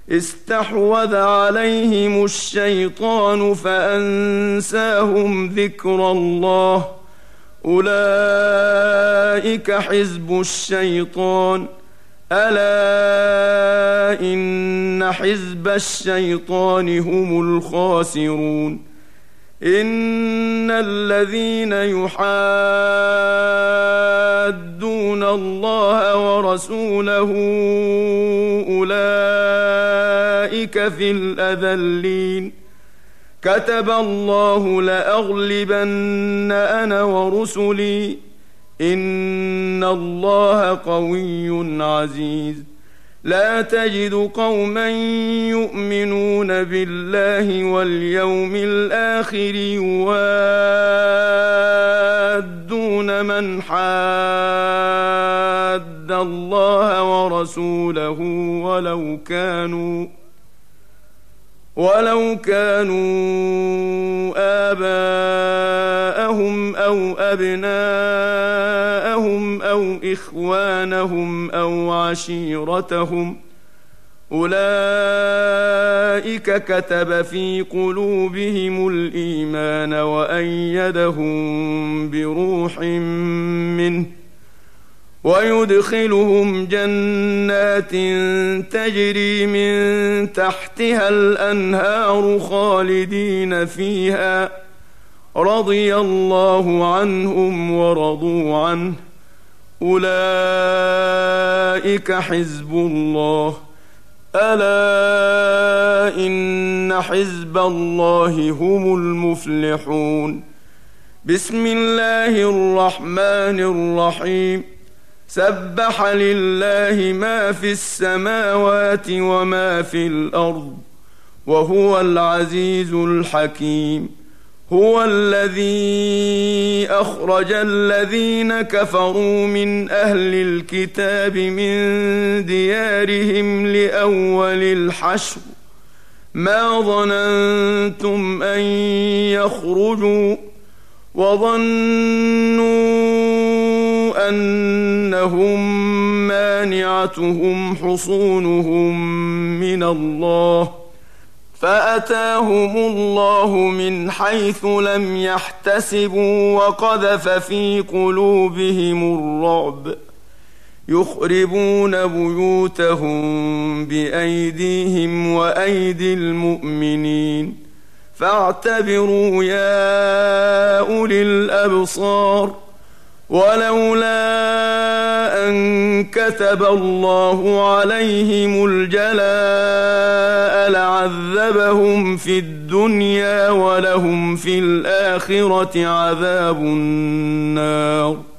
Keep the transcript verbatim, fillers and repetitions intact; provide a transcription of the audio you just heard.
استحوذ عليهم الشيطان فأنساهم ذكر الله، أولئك حزب الشيطان، ألا إن حزب الشيطان هم الخاسرون. إن الذين يحادون الله ورسوله أولئك في الأذلين. كتب الله لأغلبن أنا ورسلي، إن الله قوي عزيز. لا تجد قوما يؤمنون بالله واليوم الآخر يوادون من حاد الله ورسوله ولو كانوا ولو كانوا آباءهم أو أبناءهم أو إخوانهم أو عشيرتهم، أولئك كتب في قلوبهم الإيمان وأيدهم بروح منه، ويدخلهم جنات تجري من تحتها الأنهار خالدين فيها، رضي الله عنهم ورضوا عنه، أولئك حزب الله، ألا إن حزب الله هم المفلحون. بسم الله الرحمن الرحيم. سبح لله ما في السماوات وما في الأرض، وهو العزيز الحكيم. هو الذي أخرج الذين كفروا من أهل الكتاب من ديارهم لأول الحشر، ما ظننتم أن يخرجوا، وظنوا أنهم مانعتهم حصونهم من الله، فأتاهم الله من حيث لم يحتسبوا وقذف في قلوبهم الرعب، يخربون بيوتهم بأيديهم وأيدي المؤمنين، فاعتبروا يا أولي الأبصار. ولولا أن كتب الله عليهم الجلاء لعذبهم في الدنيا ولهم في الآخرة عذاب النار.